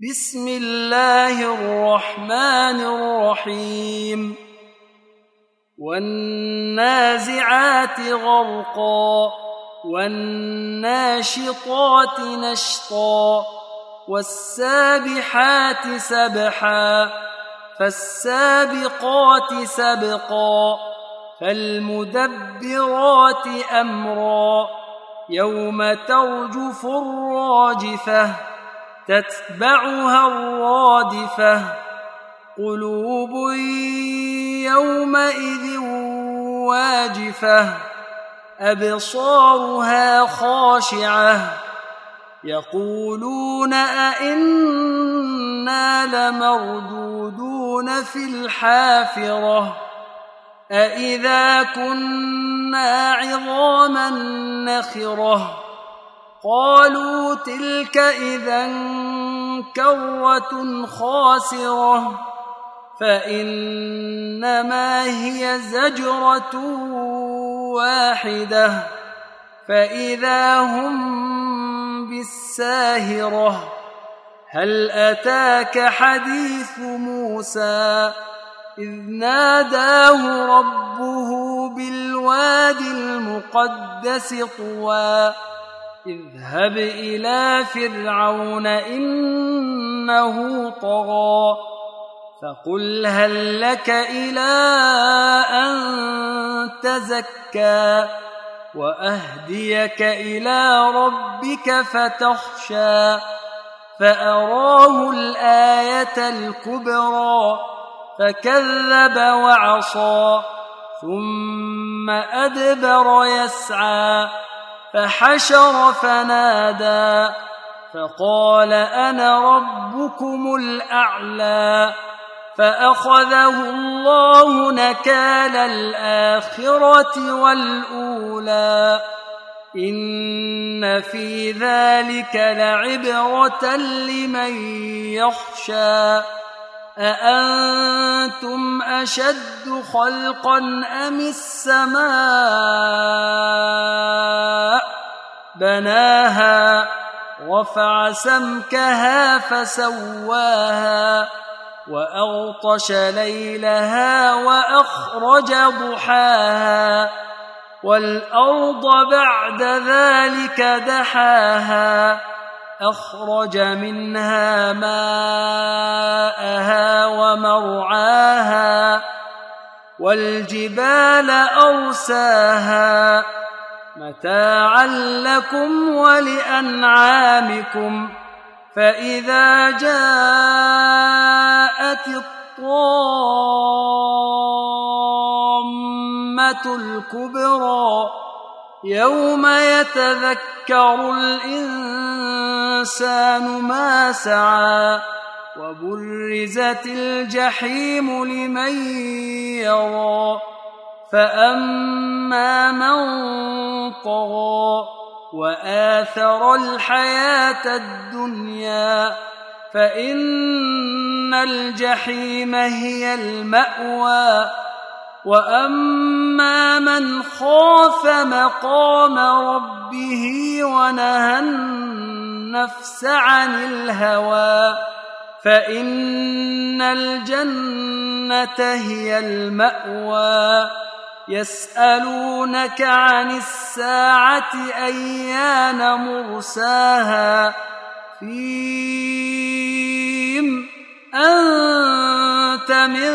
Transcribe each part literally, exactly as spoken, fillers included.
بسم الله الرحمن الرحيم والنازعات غرقا والناشطات نشطا والسابحات سبحا فالسابقات سبقا فالمدبرات أمرا يوم ترجف الراجفة تتبعها الرادفة قلوب يومئذ واجفة أبصارها خاشعة يقولون أئنا لمردودون في الحافرة أئذا كنا عظاما نخرة قالوا تلك إذا كرة خاسرة فإنما هي زجرة واحدة فإذا هم بالساهرة هل أتاك حديث موسى إذ ناداه ربه بالوادي المقدس طوى اذهب إلى فرعون إنه طغى فقل هل لك إلى أن تزكى وأهديك إلى ربك فتخشى فأراه الآية الكبرى فكذب وعصى ثم أدبر يسعى فحشر فنادى فقال أنا ربكم الأعلى فأخذه الله نكال الآخرة والأولى إن في ذلك لعبرة لمن يخشى أأنتم أشد خلقا أم السماء بناها رفع سمكها فسواها وأغطش ليلها وأخرج ضحاها والأرض بعد ذلك دحاها أخرج منها ماءها ومرعاها والجبال أرساها متاعا لكم ولأنعامكم فإذا جاءت الطامة الكبرى يوم يتذكر الإنسان ما سعى وبرزت الجحيم لمن يرى فأما من طغى وآثر الحياة الدنيا فإن الجحيم هي المأوى وأما من خاف مقام ربه ونهى النفس عن الهوى فإن الجنة هي المأوى يسألونك عن الساعة أيان مرساها فيم أنت من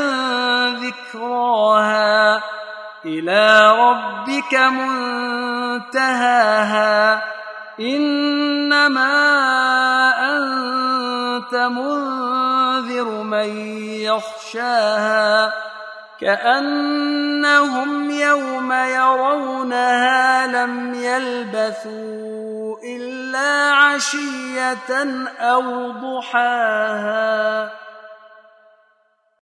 ذكراها إلى ربك منتهاها إنما أنت منذر من يخشاها كأنهم يوم يرونها لم يلبثوا إلا عشية أو ضحاها.